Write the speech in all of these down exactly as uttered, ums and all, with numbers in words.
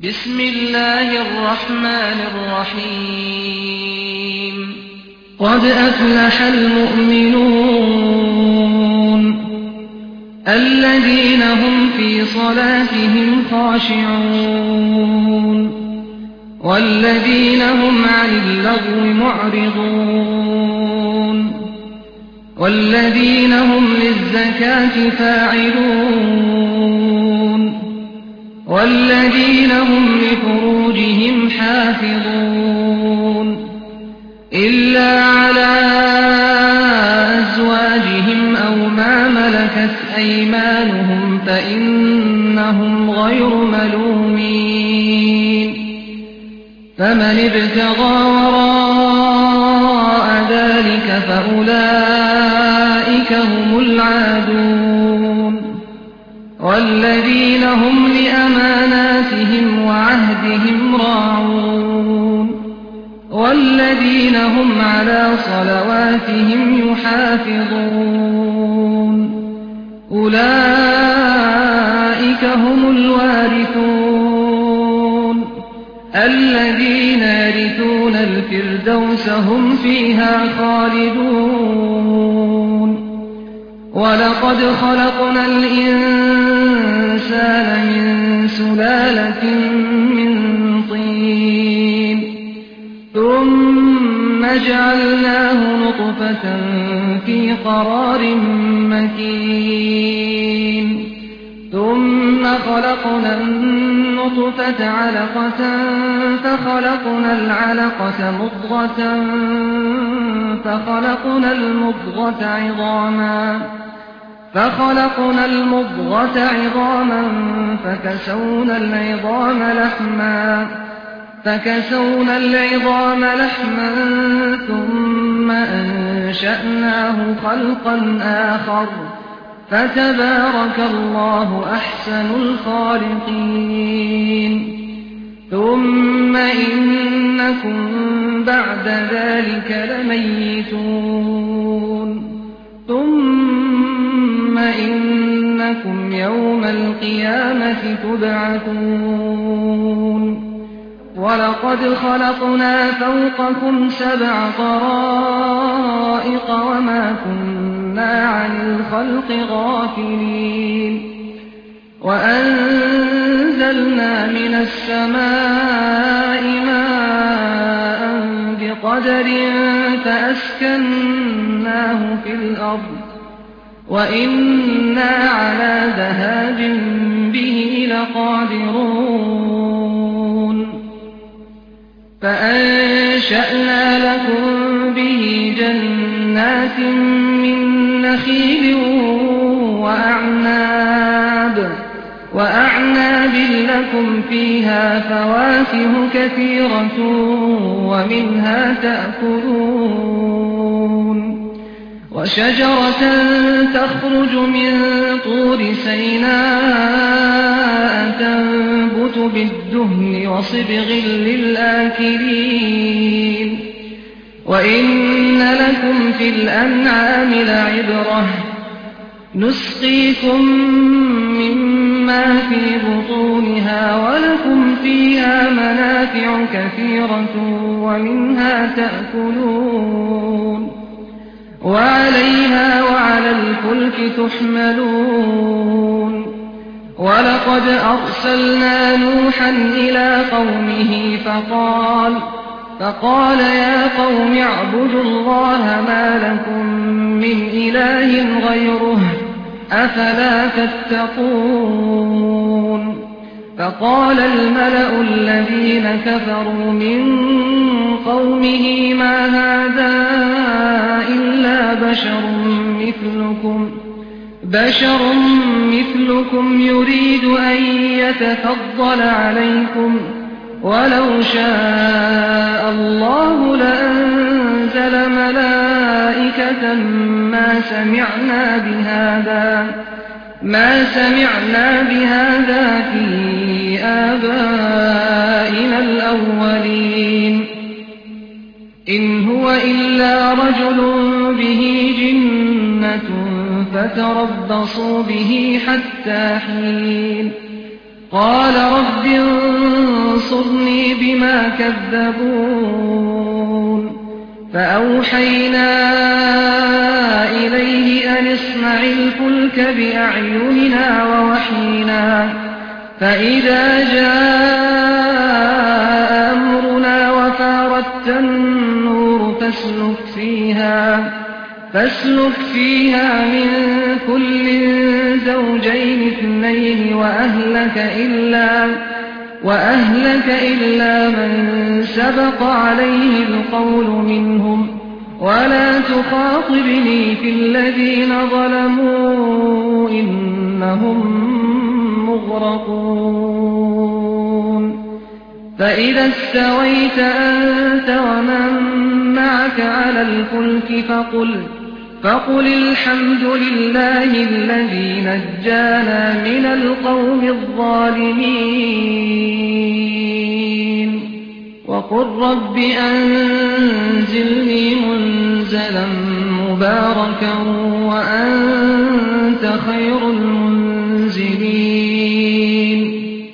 بسم الله الرحمن الرحيم قد أفلح المؤمنون الذين هم في صلاتهم خاشعون والذين هم عن اللغو معرضون والذين هم للزكاة فاعلون والذين هم لفروجهم حافظون إلا على أزواجهم أو ما ملكت أيمانهم فإنهم غير ملومين فمن ابتغى وراء ذلك فأولئك هم العادون والذين هم لأماناتهم وعهدهم راعون والذين هم على صلواتهم يحافظون أولئك هم الوارثون الذين يرثون الفردوس هم فيها خالدون ولقد خلقنا الإنسان من سلالة من طين ثم جعلناه نطفة في قرار مكين ثم خلقنا النطفة علقة فخلقنا العلقة مضغة فخلقنا المضغة عظاما فخلقنا المضغة عظاما فكسونا العظام لحما فكسونا العظام لحما ثم أنشأناه خلقا آخر فتبارك الله أحسن الخالقين ثم إنكم بعد ذلك لميتون ثم إنكم يوم القيامة تبعثون ولقد خلقنا فوقكم سبع طرائق وما كنا عن الخلق غافلين وأنزلنا من السماء ماء بقدر فأسكناه في الأرض وإنا على ذهاب به لقادرون فأنشأنا لكم به جنات من نخيل وأعناب وأعناب لكم فيها فواكه كثيرة ومنها تأكلون وشجرة تخرج من طور سيناء تنبت بالدهن وصبغ للآكلين وإن لكم في الأنعام لعبرة نسقيكم مما في بطونها ولكم فيها منافع كثيرة ومنها تأكلون وعليها وعلى الفلك تحملون ولقد أرسلنا نوحا إلى قومه فقال فقال يا قوم اعبدوا الله ما لكم من إله غيره أفلا تتقون فقال الملأ الذين كفروا من قومه ما هذا إلا بشر مثلكم بشر مثلكم يريد أن يتفضل عليكم ولو شاء الله لأنزل ملائكة ما سمعنا بهذا ما سمعنا بهذا في آبائنا الأولين إن هو إلا رجل به جنة فتربصوا به حتى حين قال رب انظرني انصرني بما كذبون فأوحينا إليه أن اصنع الفلك بأعيننا ووحينا فإذا جاء أمرنا وفاردت النور فاسلك فيها فاسلك فيها من كل زوجين اثنين وأهلك إلا وأهلك إلا من سبق عليه القول منهم ولا تخاطبني في الذين ظلموا إنهم مغرقون فإذا استويت أنت ومن معك على الفلك فقل فقل الحمد لله الذي نجانا من القوم الظالمين وقل رب أنزلني منزلا مباركا وأنت خير المنزلين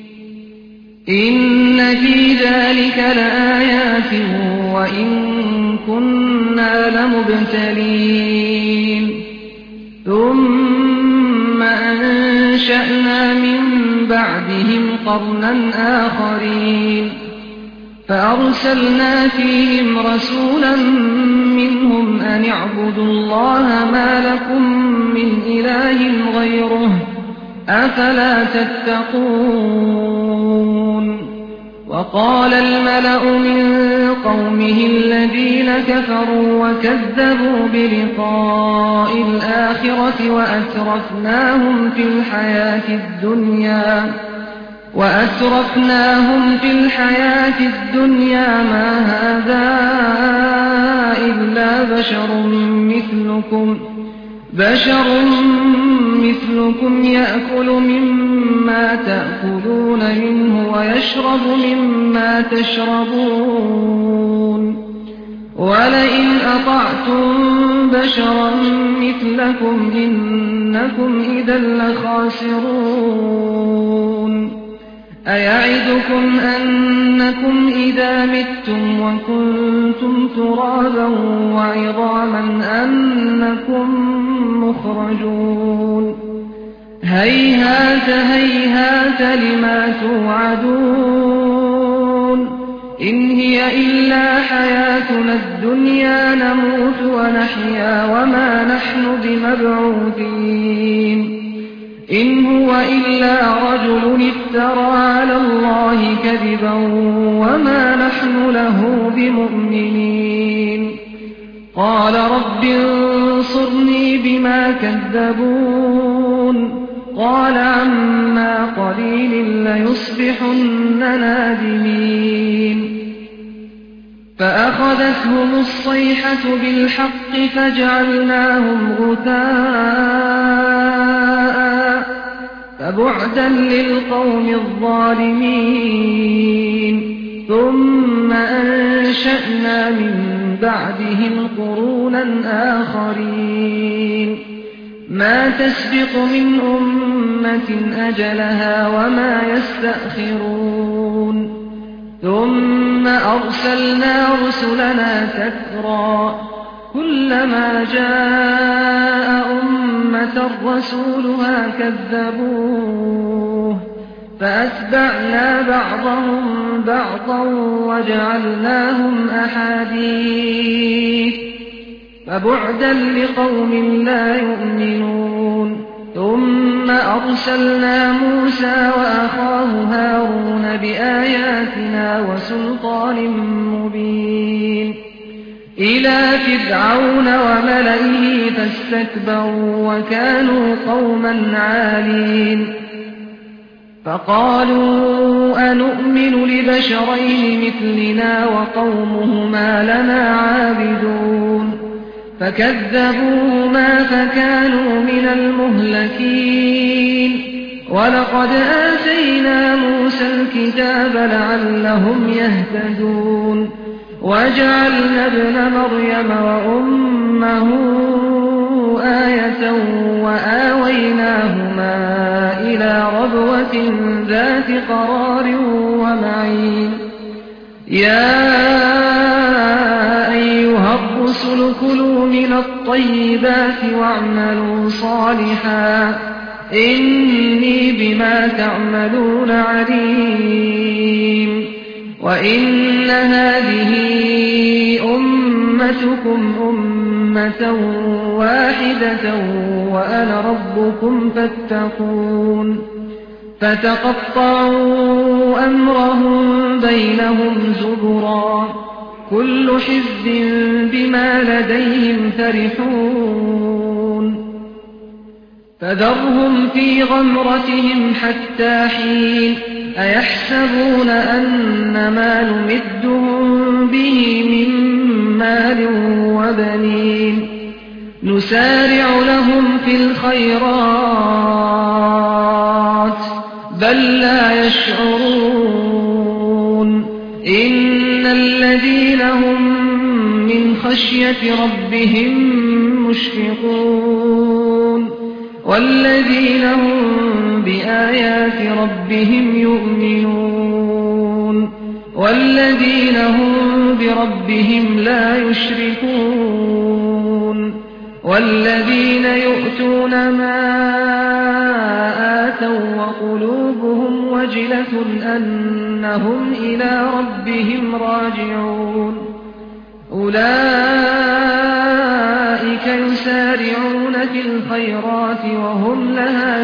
إن في ذلك لآيات وإن كنا لمبتلين ثم أنشأنا من بعدهم قرنا آخرين فأرسلنا فيهم رسولا منهم أن اعبدوا الله ما لكم من إله غيره أفلا تتقون وقال الملأ من قومه الذين كفروا وكذبوا بلقاء الآخرة وأترفناهم في الحياة الدنيا وأترفناهم في الحياة الدنيا ما هذا إلا بشر مثلكم بشر مثلكم يأكل مما تأكلون منه ويشرب مما تشربون ولئن أطعتم بشرا مثلكم إنكم إذا لخاسرون أيعدكم أنكم إذا متم وكنتم ترابا وعظاما أنكم مخرجون هيهات هيهات لما توعدون إن هي إلا حياتنا الدنيا نموت ونحيا وما نحن بمبعوثين إن هو إلا رجل افترى على الله كذبا وما نحن له بمؤمنين قال رب انصرني بما كذبون قال عما قليل ليصبحن نادمين فأخذتهم الصيحة بالحق فجعلناهم غثاء فبعدا للقوم الظالمين ثم أنشأنا من بعدهم قرونا آخرين ما تسبق من أمة أجلها وما يستأخرون ثم أرسلنا رسلنا تترى كلما جاء أمة رسولها كذبوه فأتبعنا بعضهم بعضا وجعلناهم أحاديث فبعدا لقوم لا يؤمنون ثم أرسلنا موسى وأخاه هارون بآياتنا وسلطان مبين إلى فرعون وملئه فاستكبروا وكانوا قوما عالين فقالوا أنؤمن لبشرين مثلنا وقومهما لنا عابدون فكذبوهما فكانوا من المهلكين ولقد آتينا موسى الكتاب لعلهم يهتدون وجعلنا ابن مريم وأمه آية وآويناهما إلى ربوة ذات قرار ومعين يا أيها الرسل كلوا من الطيبات واعملوا صالحا إني بما تعملون عليم وإن هذه أمتكم أمة واحدة وأنا ربكم فاتقون فتقطعوا أمرهم بينهم زبرا كل حزب بما لديهم فرحون فذرهم في غمرتهم حتى حين أيحسبون أن ما نمدهم به من مال وبنين نسارع لهم في الخيرات بل لا يشعرون إن الذين هم من خشية ربهم مشفقون والذين هم بآيات ربهم يؤمنون والذين هم بربهم لا يشركون والذين يؤتون ما آتوا وقلوبهم وجلة أنهم إلى ربهم راجعون أولئك يسارعون في الخيرات وهم لها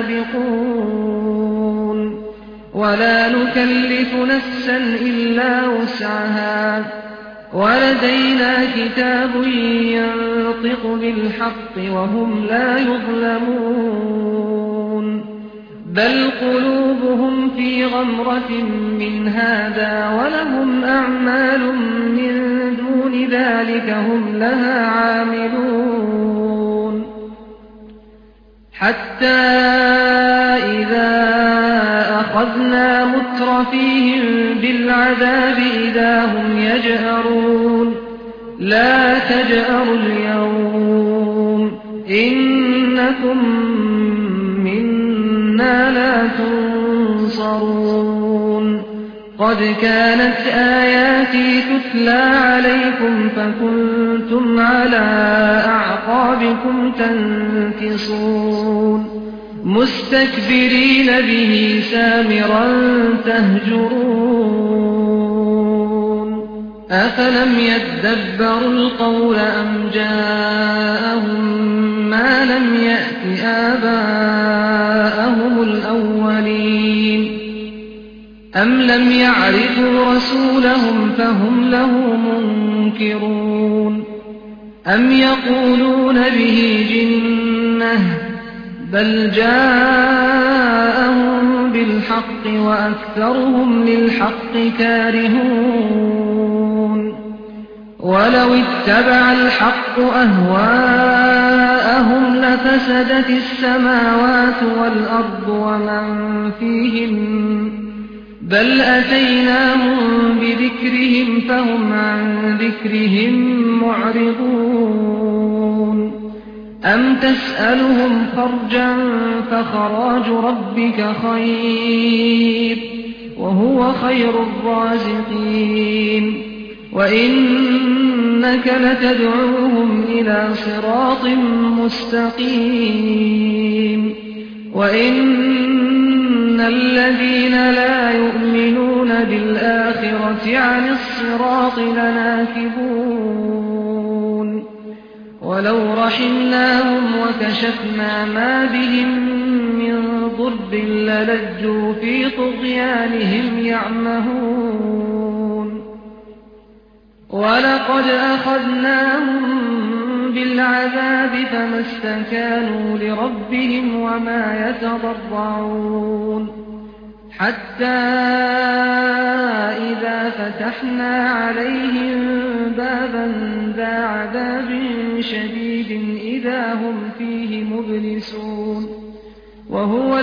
سابقون ولا نكلف نفسا إلا وسعها ولدينا كتاب ينطق بالحق وهم لا يظلمون بل قلوبهم في غمرة من هذا ولهم أعمال من دون ذلك هم لها عاملون حتى إذا أخذنا مترفيهم بالعذاب إذا هم يجأرون لا تجأروا اليوم إنكم منا لا تنصرون قد كانت آياتي تتلى عليكم فكنتم على أعقابكم تنكصون مستكبرين به سامرا تهجرون أفلم يدبروا القول أم جاءهم ما لم يأت آباءهم الأولين أم لم يعرفوا رسولهم فهم له منكرون أم يقولون به جنة بل جاءهم بالحق وأكثرهم للحق كارهون ولو اتبع الحق أهواءهم لفسدت السماوات والأرض ومن فيهن بل أتيناهم بذكرهم فهم عن ذكرهم معرضون أم تسألهم خرجا فخراج ربك خير وهو خير الرازقين وإنك لتدعوهم إلى صراط مستقيم وإن الذين لا يؤمنون بالآخرة عن الصراط لناكبون ولو رحمناهم وكشفنا ما بهم من ضر للجوا في طغيانهم يعمهون ولقد أخذناهم بالعذاب فما استكانوا لربهم وما يتضرعون حتى إذا فتحنا عليهم بابا ذا عذاب شديد إذا هم فيه مبلسون وهو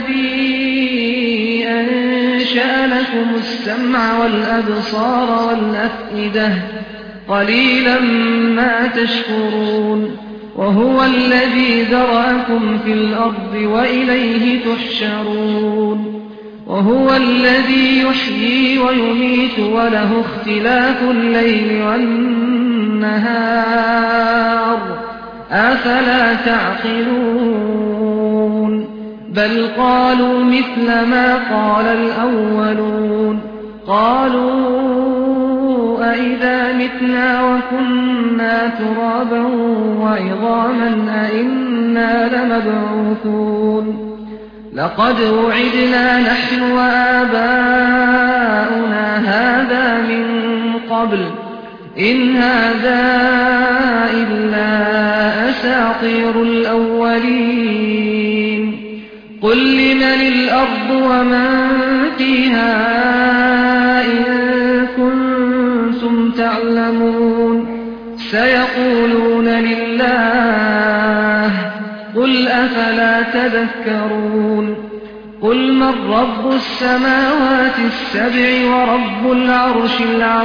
الذي أنشأ لكم السمع والأبصار والأفئدة قليلا ما تشكرون وهو الذي ذرأكم في الأرض وإليه تحشرون وهو الذي يحيي ويميت وله اختلاف الليل والنهار أفلا تعقلون بل قالوا مثل ما قال الأولون قالوا أئذا متنا وكنا ترابا وعظاما أئنا لمبعوثون لقد وعدنا نحن وآباؤنا هذا من قبل إن هذا إلا أساطير الأولين قل لمن الأرض ومن فيها إن كنتم تعلمون سيقولون لله قل أفلا تذكرون قل من رب السماوات السبع ورب العرش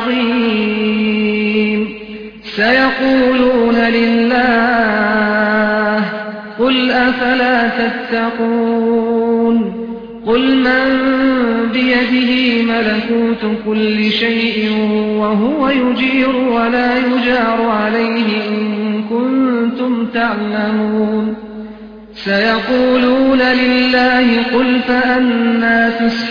العظيم سيقولون لله قل أفلا تتقون قل من بيده ملكوت كل شيء وهو يجير ولا يجار عليه إن كنتم تعلمون سيقولون لله قل فأنى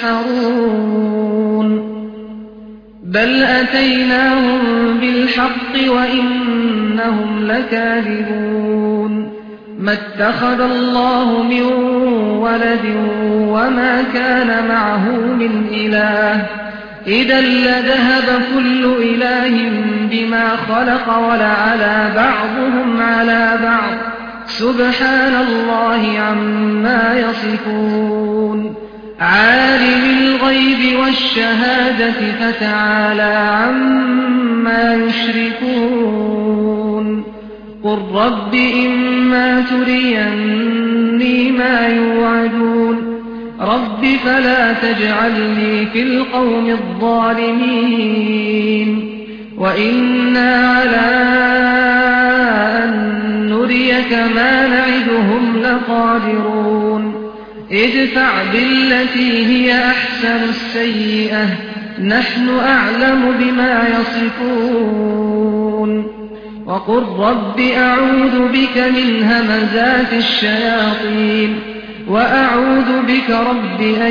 تسحرون بل أتيناهم بالحق وإنهم لكاذبون ما اتخذ الله من ولد وما كان معه من إله إذا لذهب كل إله بما خلق ولعلى بعضهم على بعض سبحان الله عما يصفون عالم الغيب والشهادة فتعالى عما يشركون قل رب إما تريني ما يوعدون رب فلا تجعلني في القوم الظالمين وإنا على أن نريك ما نعدهم لقادرون ادفع بالتي هي أحسن السيئة نحن أعلم بما يصفون وقل رب أعوذ بك من همزات الشياطين وأعوذ بك رب أن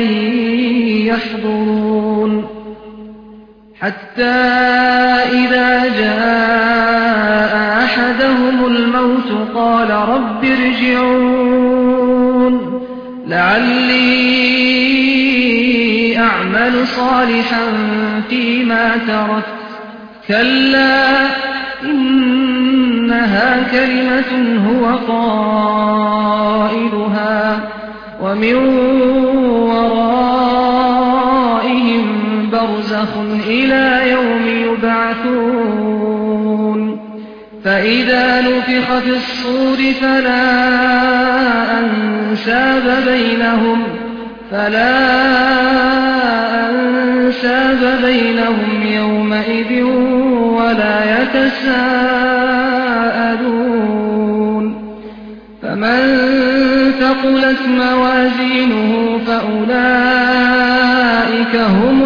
يحضرون حتى إذا جاء أحدهم الموت قال رب ارجعون لعلي أعمل صالحا فيما تركت كلا إنها كلمة هو قائلها ومن ورائهم برزخ إلى يوم يبعثون فإذا نفخ في الصور فلا أنساب بينهم فلا أنساب بينهم يومئذ ولا يتساءلون فمن ثقلت موازينه فأولئك هم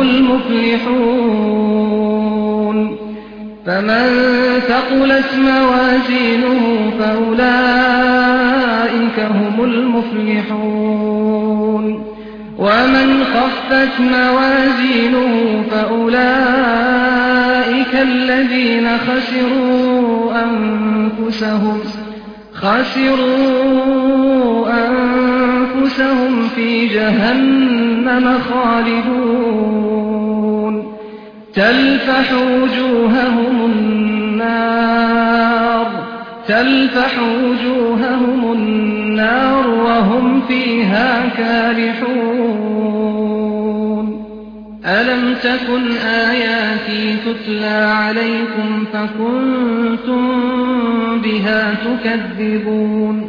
المفلحون فمن ثقلت موازينه فأولئك هم المفلحون ومن خفت موازينه فأولئك الذين خسروا أنفسهم خسروا أنفسهم في جهنم خالدون تلفح وجوههم النار تلفح وجوههم النار وهم فيها كالحون ألم تكن آياتي تتلى عليكم فكنتم بها تكذبون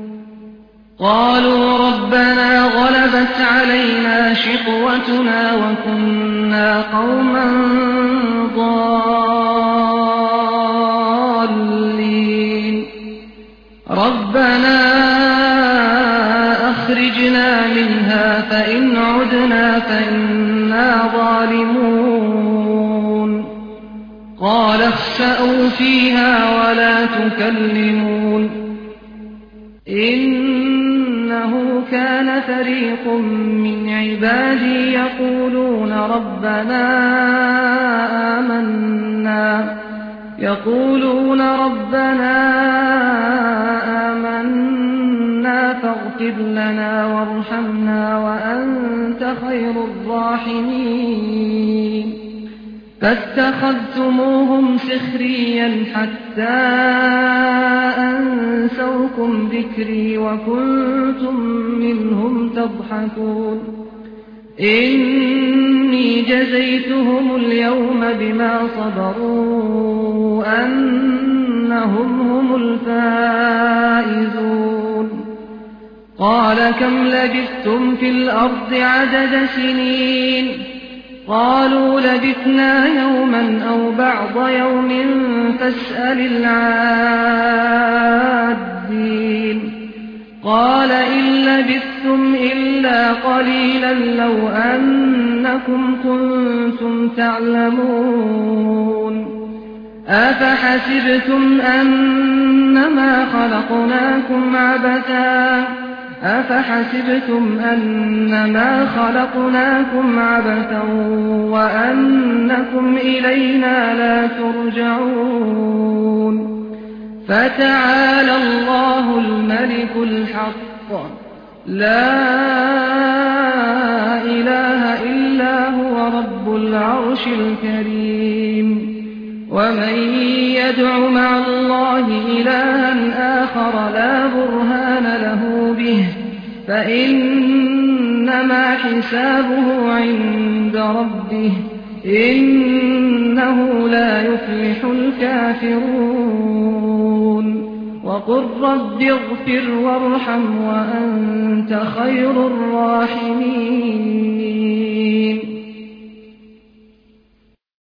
قالوا ربنا غلبت علينا شقوتنا وكنا قوما ضالين فإنا ظالمون قال اخسأوا فيها ولا تكلمون إنه كان فريق من عبادي يقولون ربنا آمنا يقولون ربنا آمنا فاغفر لنا وارحمنا وأنت خير الراحمين فاتخذتموهم سخريا حتى أنسوكم ذكري وكنتم منهم تضحكون إني جزيتهم اليوم بما صبروا أنهم هم الفائزون قال كم لبثتم في الأرض عدد سنين قالوا لبثنا يوما أو بعض يوم فاسأل العادين قال إن لبثتم إلا قليلا لو أنكم كنتم تعلمون أفحسبتم أنما خلقناكم عبثا أفحسبتم أنما خلقناكم عبثا وأنكم إلينا لا ترجعون فتعالى الله الملك الحق لا إله إلا هو رب العرش الكريم ومن يدع مع الله إلها آخر لا برهان له به فإنما حسابه عند ربه إنه لا يفلح الكافرون وقل رب اغفر وارحم وأنت خير الراحمين